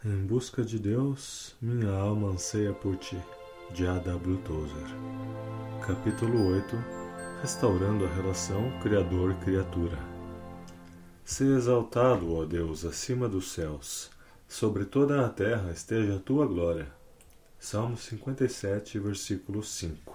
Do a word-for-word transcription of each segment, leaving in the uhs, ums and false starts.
Em busca de Deus, minha alma anseia por ti, de A W Tozer. Capítulo oito. Restaurando a relação Criador-Criatura. Se exaltado, ó Deus, acima dos céus, sobre toda a terra esteja a tua glória. Salmo cinquenta e sete, versículo cinco.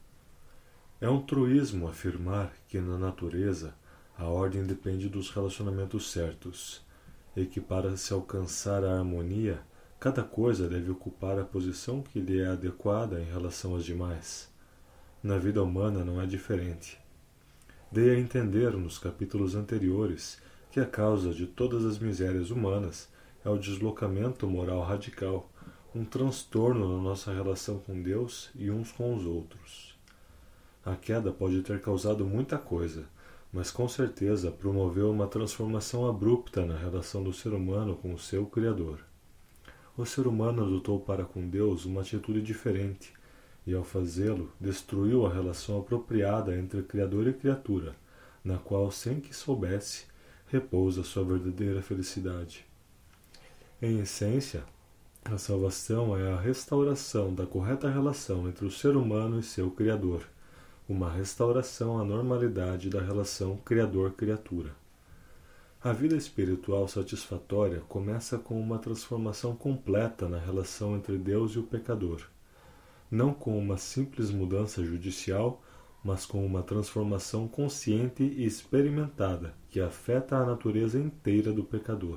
É um truísmo afirmar que na natureza a ordem depende dos relacionamentos certos, e que para se alcançar a harmonia, cada coisa deve ocupar a posição que lhe é adequada em relação às demais. Na vida humana não é diferente. Dei a entender nos capítulos anteriores que a causa de todas as misérias humanas é o deslocamento moral radical, um transtorno na nossa relação com Deus e uns com os outros. A queda pode ter causado muita coisa, mas com certeza promoveu uma transformação abrupta na relação do ser humano com o seu Criador. O ser humano adotou para com Deus uma atitude diferente, e ao fazê-lo, destruiu a relação apropriada entre Criador e criatura, na qual, sem que soubesse, repousa sua verdadeira felicidade. Em essência, a salvação é a restauração da correta relação entre o ser humano e seu Criador, uma restauração à normalidade da relação Criador-Criatura. A vida espiritual satisfatória começa com uma transformação completa na relação entre Deus e o pecador, não com uma simples mudança judicial, mas com uma transformação consciente e experimentada que afeta a natureza inteira do pecador.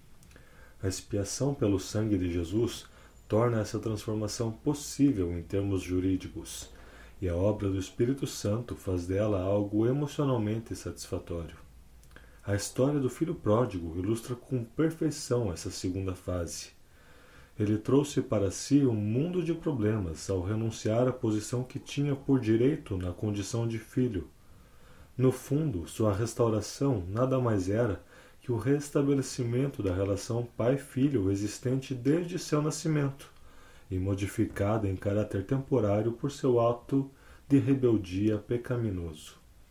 A expiação pelo sangue de Jesus torna essa transformação possível em termos jurídicos, e a obra do Espírito Santo faz dela algo emocionalmente satisfatório. A história do filho pródigo ilustra com perfeição essa segunda fase. Ele trouxe para si um mundo de problemas ao renunciar à posição que tinha por direito na condição de filho. No fundo, sua restauração nada mais era que o restabelecimento da relação pai-filho existente desde seu nascimento, e modificada em caráter temporário por seu ato de rebeldia pecaminoso.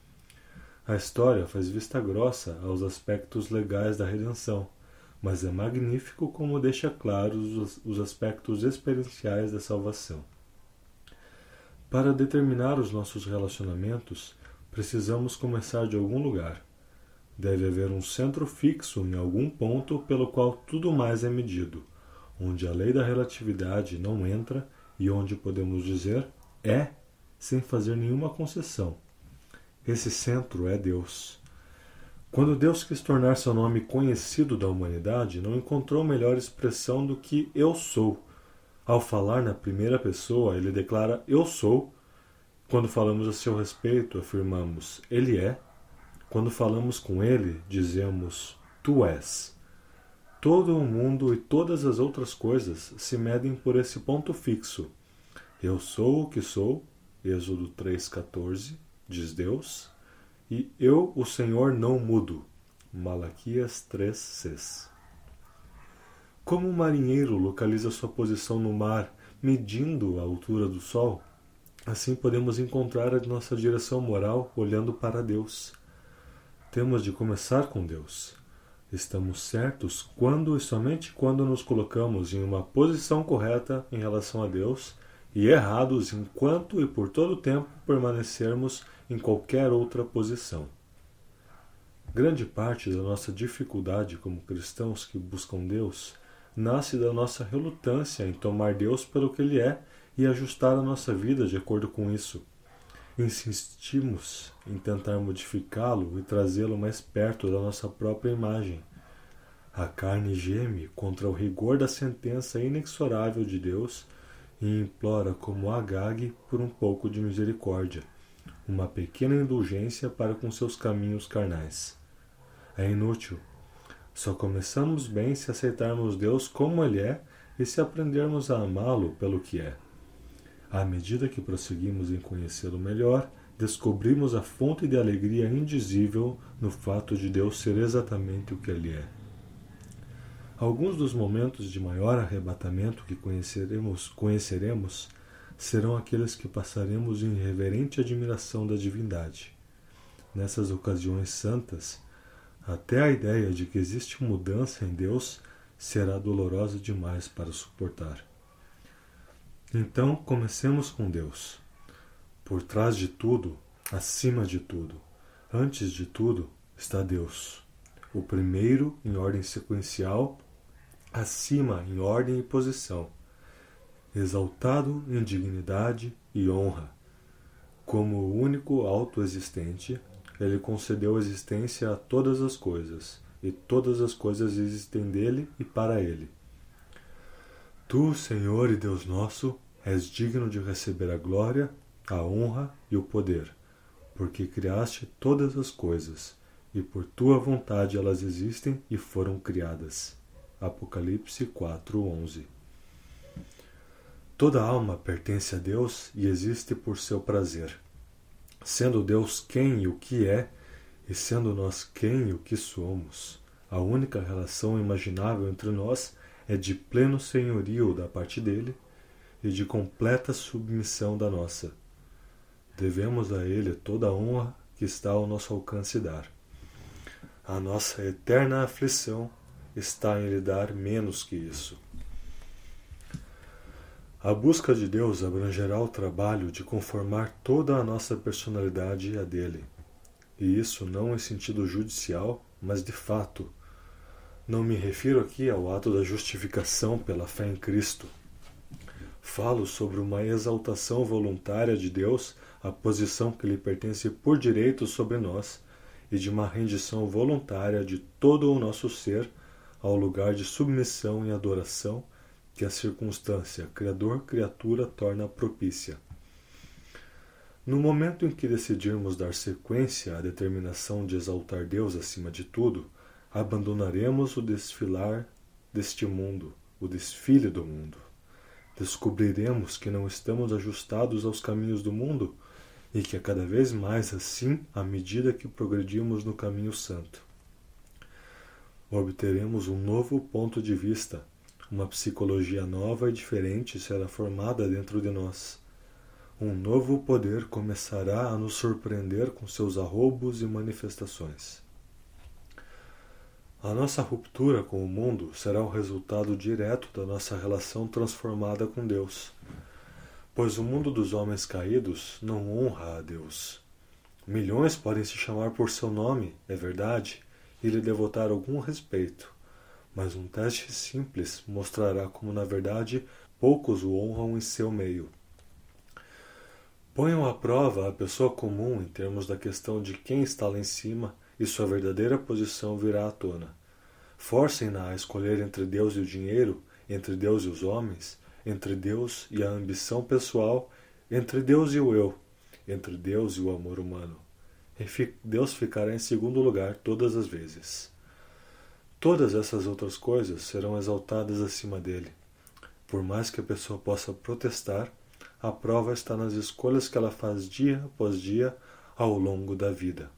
A história faz vista grossa aos aspectos legais da redenção, mas é magnífico como deixa claros os aspectos experienciais da salvação. Para determinar os nossos relacionamentos, precisamos começar de algum lugar. Deve haver um centro fixo em algum ponto pelo qual tudo mais é medido, onde a lei da relatividade não entra e onde podemos dizer é sem fazer nenhuma concessão. Esse centro é Deus. Quando Deus quis tornar seu nome conhecido da humanidade, não encontrou melhor expressão do que eu sou. Ao falar na primeira pessoa, ele declara eu sou. Quando falamos a seu respeito, afirmamos ele é. Quando falamos com ele, dizemos tu és. Todo o mundo e todas as outras coisas se medem por esse ponto fixo. Eu sou o que sou, Êxodo três, quatorze, diz Deus, e eu, o Senhor, não mudo, Malaquias três, seis. Como um marinheiro localiza sua posição no mar, medindo a altura do sol, assim podemos encontrar a nossa direção moral olhando para Deus. Temos de começar com Deus. Estamos certos quando e somente quando nos colocamos em uma posição correta em relação a Deus e errados enquanto e por todo o tempo permanecermos em qualquer outra posição. Grande parte da nossa dificuldade como cristãos que buscam Deus nasce da nossa relutância em tomar Deus pelo que Ele é e ajustar a nossa vida de acordo com isso. Insistimos em tentar modificá-lo e trazê-lo mais perto da nossa própria imagem. A carne geme contra o rigor da sentença inexorável de Deus e implora como Agag por um pouco de misericórdia, uma pequena indulgência para com seus caminhos carnais. É inútil. Só começamos bem se aceitarmos Deus como Ele é e se aprendermos a amá-lo pelo que é. À medida que prosseguimos em conhecê-lo melhor, descobrimos a fonte de alegria indizível no fato de Deus ser exatamente o que Ele é. Alguns dos momentos de maior arrebatamento que conheceremos, conheceremos serão aqueles que passaremos em reverente admiração da divindade. Nessas ocasiões santas, até a ideia de que existe mudança em Deus será dolorosa demais para suportar. Então, comecemos com Deus. Por trás de tudo, acima de tudo, antes de tudo, está Deus. O primeiro em ordem sequencial, acima em ordem e posição, exaltado em dignidade e honra. Como o único autoexistente, ele concedeu existência a todas as coisas, e todas as coisas existem dele e para ele. Tu, Senhor e Deus nosso, és digno de receber a glória, a honra e o poder, porque criaste todas as coisas, e por tua vontade elas existem e foram criadas. Apocalipse quatro, onze. Toda alma pertence a Deus e existe por seu prazer. Sendo Deus quem e o que é, e sendo nós quem e o que somos, a única relação imaginável entre nós é de pleno senhorio da parte dele e de completa submissão da nossa. Devemos a ele toda a honra que está ao nosso alcance dar. A nossa eterna aflição está em lhe dar menos que isso. A busca de Deus abrangerá o trabalho de conformar toda a nossa personalidade à dele. E isso não em sentido judicial, mas de fato. Não me refiro aqui ao ato da justificação pela fé em Cristo. Falo sobre uma exaltação voluntária de Deus à posição que lhe pertence por direito sobre nós e de uma rendição voluntária de todo o nosso ser ao lugar de submissão e adoração que a circunstância Criador-criatura torna propícia. No momento em que decidirmos dar sequência à determinação de exaltar Deus acima de tudo, abandonaremos o desfilar deste mundo, o desfile do mundo. Descobriremos que não estamos ajustados aos caminhos do mundo e que é cada vez mais assim à medida que progredimos no caminho santo. Obteremos um novo ponto de vista. Uma psicologia nova e diferente será formada dentro de nós. Um novo poder começará a nos surpreender com seus arroubos e manifestações. A nossa ruptura com o mundo será o resultado direto da nossa relação transformada com Deus, pois o mundo dos homens caídos não honra a Deus. Milhões podem se chamar por seu nome, é verdade, e lhe devotar algum respeito. Mas um teste simples mostrará como, na verdade, poucos o honram em seu meio. Ponham à prova a pessoa comum em termos da questão de quem está lá em cima e sua verdadeira posição virá à tona. Forcem-na a escolher entre Deus e o dinheiro, entre Deus e os homens, entre Deus e a ambição pessoal, entre Deus e o eu, entre Deus e o amor humano. E Deus ficará em segundo lugar todas as vezes. Todas essas outras coisas serão exaltadas acima dele. Por mais que a pessoa possa protestar, a prova está nas escolhas que ela faz dia após dia ao longo da vida.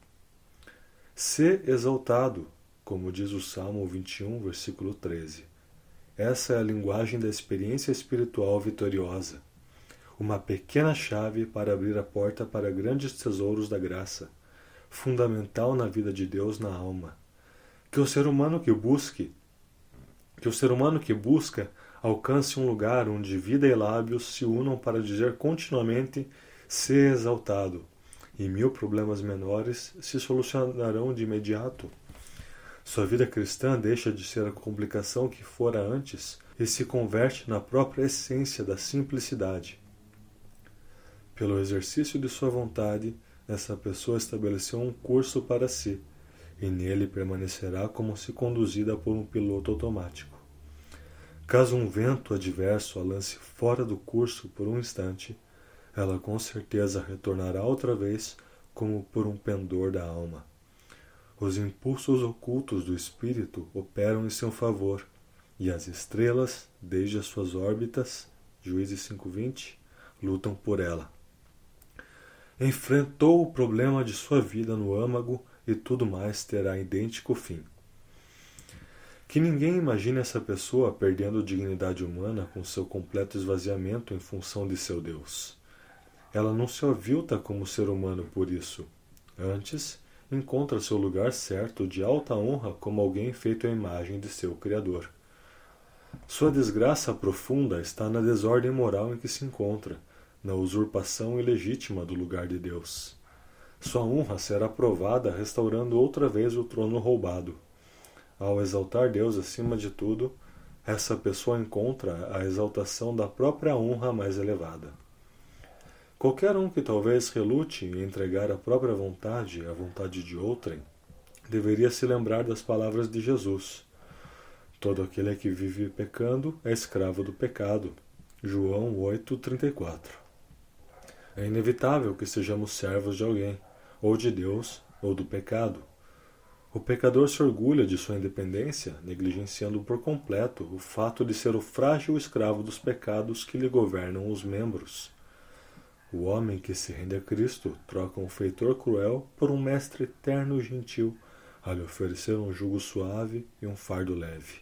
Sê exaltado, como diz o Salmo vinte e um, versículo treze. Essa é a linguagem da experiência espiritual vitoriosa. Uma pequena chave para abrir a porta para grandes tesouros da graça, fundamental na vida de Deus na alma. Que o ser humano que busque, que o ser humano que busca alcance um lugar onde vida e lábios se unam para dizer continuamente "Sê exaltado", e mil problemas menores se solucionarão de imediato. Sua vida cristã deixa de ser a complicação que fora antes e se converte na própria essência da simplicidade. Pelo exercício de sua vontade, essa pessoa estabeleceu um curso para si, e nele permanecerá como se conduzida por um piloto automático. Caso um vento adverso a lance fora do curso por um instante, ela com certeza retornará outra vez como por um pendor da alma. Os impulsos ocultos do espírito operam em seu favor, e as estrelas, desde as suas órbitas, Juízes cinco, vinte, lutam por ela. Enfrentou o problema de sua vida no âmago e tudo mais terá idêntico fim. Que ninguém imagine essa pessoa perdendo dignidade humana com seu completo esvaziamento em função de seu Deus. Ela não se avilta como ser humano por isso. Antes, encontra seu lugar certo de alta honra como alguém feito à imagem de seu Criador. Sua desgraça profunda está na desordem moral em que se encontra, na usurpação ilegítima do lugar de Deus. Sua honra será provada restaurando outra vez o trono roubado. Ao exaltar Deus acima de tudo, essa pessoa encontra a exaltação da própria honra mais elevada. Qualquer um que talvez relute em entregar a própria vontade à vontade de outrem, deveria se lembrar das palavras de Jesus. Todo aquele que vive pecando é escravo do pecado. João oito, trinta e quatro. É inevitável que sejamos servos de alguém, ou de Deus, ou do pecado. O pecador se orgulha de sua independência, negligenciando por completo o fato de ser o frágil escravo dos pecados que lhe governam os membros. O homem que se rende a Cristo troca um feitor cruel por um mestre eterno e gentil, a lhe oferecer um jugo suave e um fardo leve.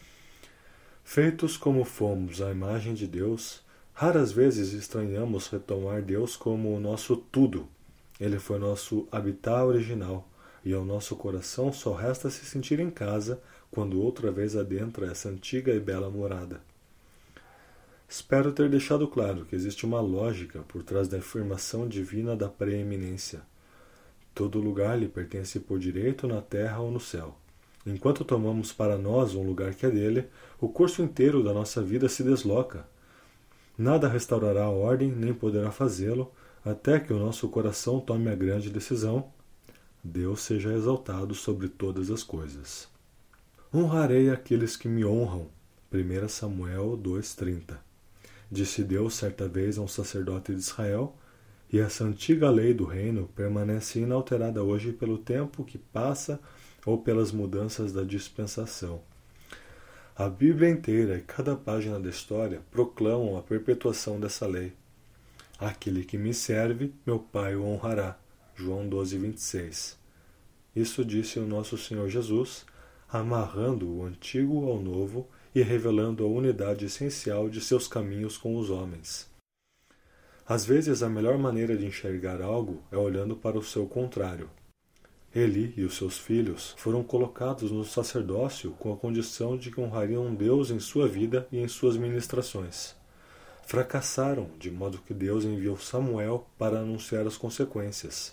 Feitos como fomos à imagem de Deus, raras vezes estranhamos retomar Deus como o nosso tudo. Ele foi nosso habitat original, e ao nosso coração só resta se sentir em casa quando outra vez adentra essa antiga e bela morada. Espero ter deixado claro que existe uma lógica por trás da afirmação divina da preeminência. Todo lugar lhe pertence por direito na terra ou no céu. Enquanto tomamos para nós um lugar que é dele, o curso inteiro da nossa vida se desloca. Nada restaurará a ordem, nem poderá fazê-lo, até que o nosso coração tome a grande decisão: Deus seja exaltado sobre todas as coisas. Honrarei aqueles que me honram. primeiro Samuel dois, trinta. Disse Deus certa vez a um sacerdote de Israel, e essa antiga lei do reino permanece inalterada hoje pelo tempo que passa ou pelas mudanças da dispensação. A Bíblia inteira e cada página da história proclamam a perpetuação dessa lei. Aquele que me serve, meu Pai o honrará. João doze, vinte e seis. Isso disse o nosso Senhor Jesus, amarrando o antigo ao novo e revelando a unidade essencial de seus caminhos com os homens. Às vezes, a melhor maneira de enxergar algo é olhando para o seu contrário. Eli e os seus filhos foram colocados no sacerdócio com a condição de que honrariam Deus em sua vida e em suas ministrações. Fracassaram, de modo que Deus enviou Samuel para anunciar as consequências.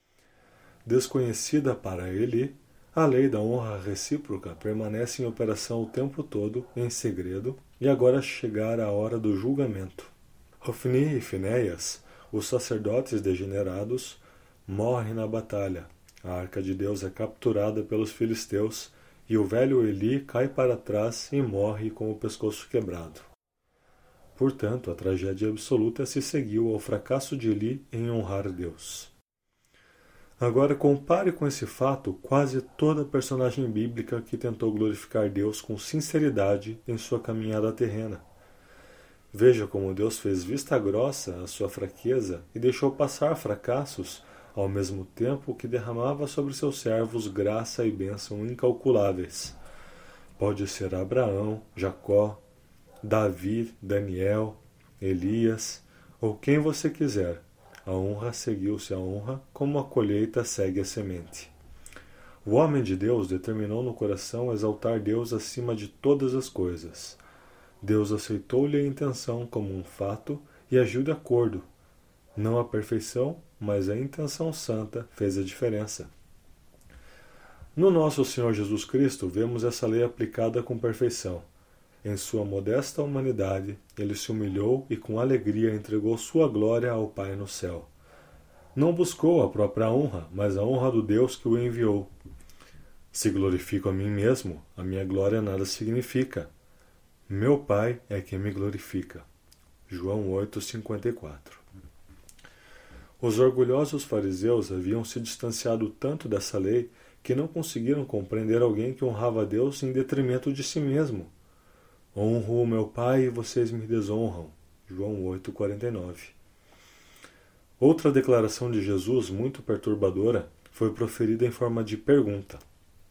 Desconhecida para Eli, a lei da honra recíproca permanece em operação o tempo todo, em segredo, e agora chegará a hora do julgamento. Hofni e Finéias, os sacerdotes degenerados, morrem na batalha. A arca de Deus é capturada pelos filisteus, e o velho Eli cai para trás e morre com o pescoço quebrado. Portanto, a tragédia absoluta se seguiu ao fracasso de Eli em honrar Deus. Agora compare com esse fato quase toda personagem bíblica que tentou glorificar Deus com sinceridade em sua caminhada terrena. Veja como Deus fez vista grossa à sua fraqueza e deixou passar fracassos, ao mesmo tempo que derramava sobre seus servos graça e bênção incalculáveis. Pode ser Abraão, Jacó, Davi, Daniel, Elias, ou quem você quiser. A honra seguiu-se a honra, como a colheita segue a semente. O homem de Deus determinou no coração exaltar Deus acima de todas as coisas. Deus aceitou-lhe a intenção como um fato e agiu de acordo. Não a perfeição, mas a intenção santa fez a diferença. No nosso Senhor Jesus Cristo, vemos essa lei aplicada com perfeição. Em sua modesta humanidade, ele se humilhou e com alegria entregou sua glória ao Pai no céu. Não buscou a própria honra, mas a honra do Deus que o enviou. Se glorifico a mim mesmo, a minha glória nada significa. Meu Pai é quem me glorifica. João oito, cinquenta e quatro. Os orgulhosos fariseus haviam se distanciado tanto dessa lei que não conseguiram compreender alguém que honrava a Deus em detrimento de si mesmo. Honro o meu Pai e vocês me desonram. João oito, quarenta e nove. Outra declaração de Jesus, muito perturbadora, foi proferida em forma de pergunta.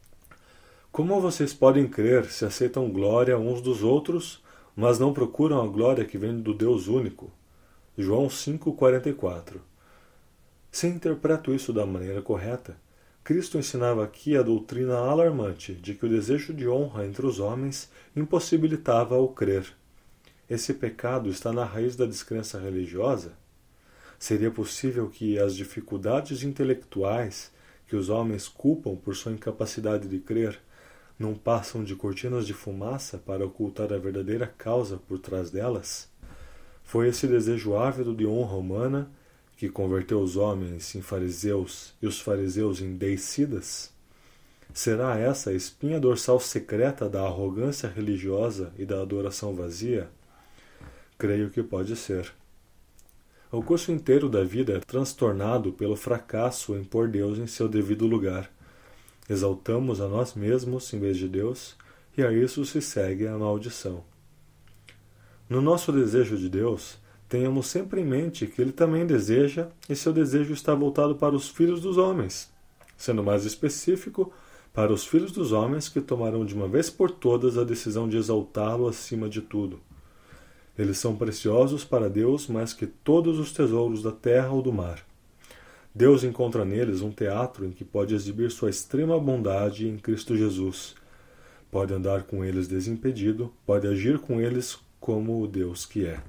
Como vocês podem crer se aceitam glória uns dos outros, mas não procuram a glória que vem do Deus único? João cinco, quarenta e quatro. Se interpreto isso da maneira correta, Cristo ensinava aqui a doutrina alarmante de que o desejo de honra entre os homens impossibilitava o crer. Esse pecado está na raiz da descrença religiosa? Seria possível que as dificuldades intelectuais que os homens culpam por sua incapacidade de crer não passam de cortinas de fumaça para ocultar a verdadeira causa por trás delas? Foi esse desejo ávido de honra humana que converteu os homens em fariseus e os fariseus em deicidas? Será essa a espinha dorsal secreta da arrogância religiosa e da adoração vazia? Creio que pode ser. O curso inteiro da vida é transtornado pelo fracasso em pôr Deus em seu devido lugar. Exaltamos a nós mesmos em vez de Deus, e a isso se segue a maldição. No nosso desejo de Deus, tenhamos sempre em mente que Ele também deseja, e seu desejo está voltado para os filhos dos homens, sendo mais específico, para os filhos dos homens que tomarão de uma vez por todas a decisão de exaltá-lo acima de tudo. Eles são preciosos para Deus mais que todos os tesouros da terra ou do mar. Deus encontra neles um teatro em que pode exibir sua extrema bondade em Cristo Jesus. Pode andar com eles desimpedido, pode agir com eles como o Deus que é.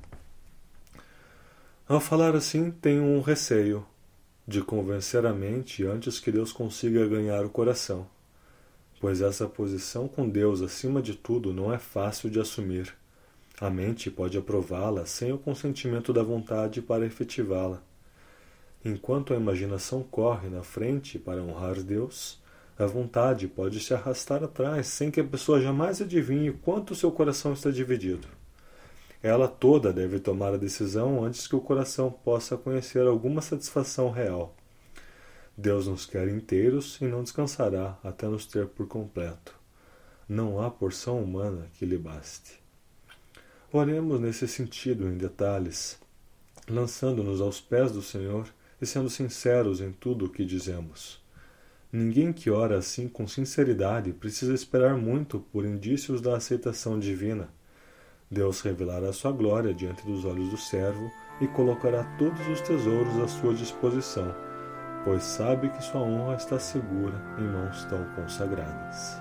Ao falar assim, tenho um receio de convencer a mente antes que Deus consiga ganhar o coração, pois essa posição com Deus acima de tudo não é fácil de assumir. A mente pode aprová-la sem o consentimento da vontade para efetivá-la. Enquanto a imaginação corre na frente para honrar Deus, a vontade pode se arrastar atrás sem que a pessoa jamais adivinhe quanto seu coração está dividido. Ela toda deve tomar a decisão antes que o coração possa conhecer alguma satisfação real. Deus nos quer inteiros e não descansará até nos ter por completo. Não há porção humana que lhe baste. Oremos nesse sentido em detalhes, lançando-nos aos pés do Senhor e sendo sinceros em tudo o que dizemos. Ninguém que ora assim com sinceridade precisa esperar muito por indícios da aceitação divina. Deus revelará sua glória diante dos olhos do servo e colocará todos os tesouros à sua disposição, pois sabe que sua honra está segura em mãos tão consagradas.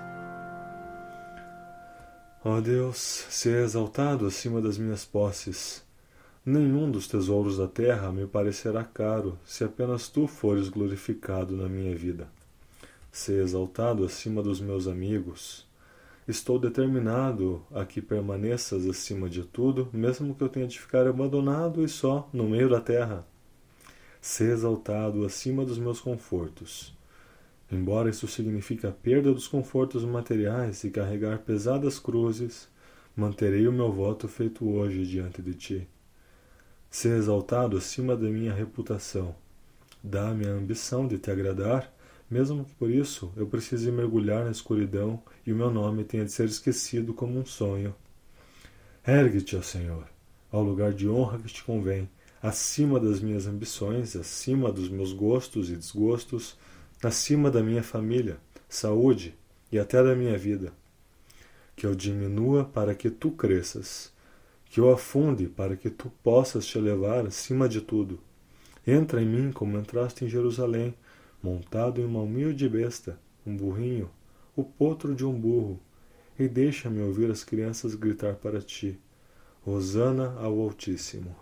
Ó Deus, seja exaltado acima das minhas posses. Nenhum dos tesouros da terra me parecerá caro, se apenas Tu fores glorificado na minha vida. Seja exaltado acima dos meus amigos. Estou determinado a que permaneças acima de tudo, mesmo que eu tenha de ficar abandonado e só no meio da terra. Seja exaltado acima dos meus confortos. Embora isso signifique a perda dos confortos materiais e carregar pesadas cruzes, manterei o meu voto feito hoje diante de Ti. Seja exaltado acima da minha reputação. Dá-me a ambição de Te agradar, mesmo que por isso eu precise mergulhar na escuridão e o meu nome tenha de ser esquecido como um sonho. Ergue-te, ó Senhor, ao lugar de honra que Te convém, acima das minhas ambições, acima dos meus gostos e desgostos, acima da minha família, saúde e até da minha vida. Que eu diminua para que Tu cresças, que eu afunde para que Tu possas Te elevar acima de tudo. Entra em mim como entraste em Jerusalém, montado em uma humilde besta, um burrinho, o potro de um burro, e deixa-me ouvir as crianças gritar para Ti, Hosana ao Altíssimo.